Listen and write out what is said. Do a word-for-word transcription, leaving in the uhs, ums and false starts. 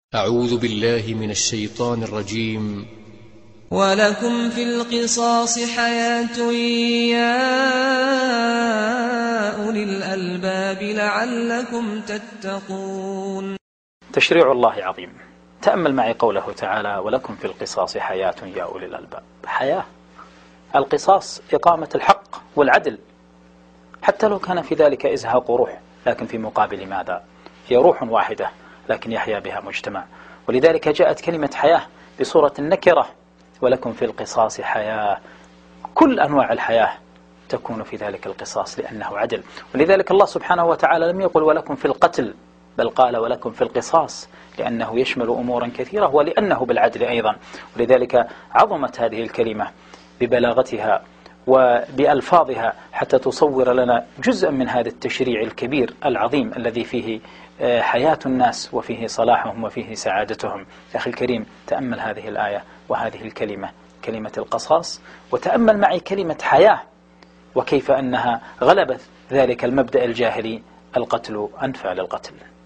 أعوذ بالله من الشيطان الرجيم. ولكم في القصاص حياة يا أولي الألباب لعلكم تتقون. تشريع الله عظيم. تأمل معي قوله تعالى: ولكم في القصاص حياة يا أولي الألباب. حياة، القصاص إقامة الحق والعدل، حتى لو كان في ذلك إزهاق روح، لكن في مقابل ماذا؟ هي روح واحدة لكن يحيا بها مجتمع، ولذلك جاءت كلمة حياة بصورة النكرة. ولكم في القصاص حياة، كل أنواع الحياة تكون في ذلك القصاص لأنه عدل. ولذلك الله سبحانه وتعالى لم يقل ولكم في القتل، بل قال ولكم في القصاص، لأنه يشمل أمورا كثيرة ولأنه بالعدل أيضا. ولذلك عظمت هذه الكلمة ببلاغتها وبألفاظها حتى تصور لنا جزءا من هذا التشريع الكبير العظيم الذي فيه حياة الناس وفيه صلاحهم وفيه سعادتهم. أخي الكريم، تأمل هذه الآية وهذه الكلمة، كلمة القصاص، وتأمل معي كلمة حياة، وكيف أنها غلبت ذلك المبدأ الجاهلي: القتل أنفى للقتل.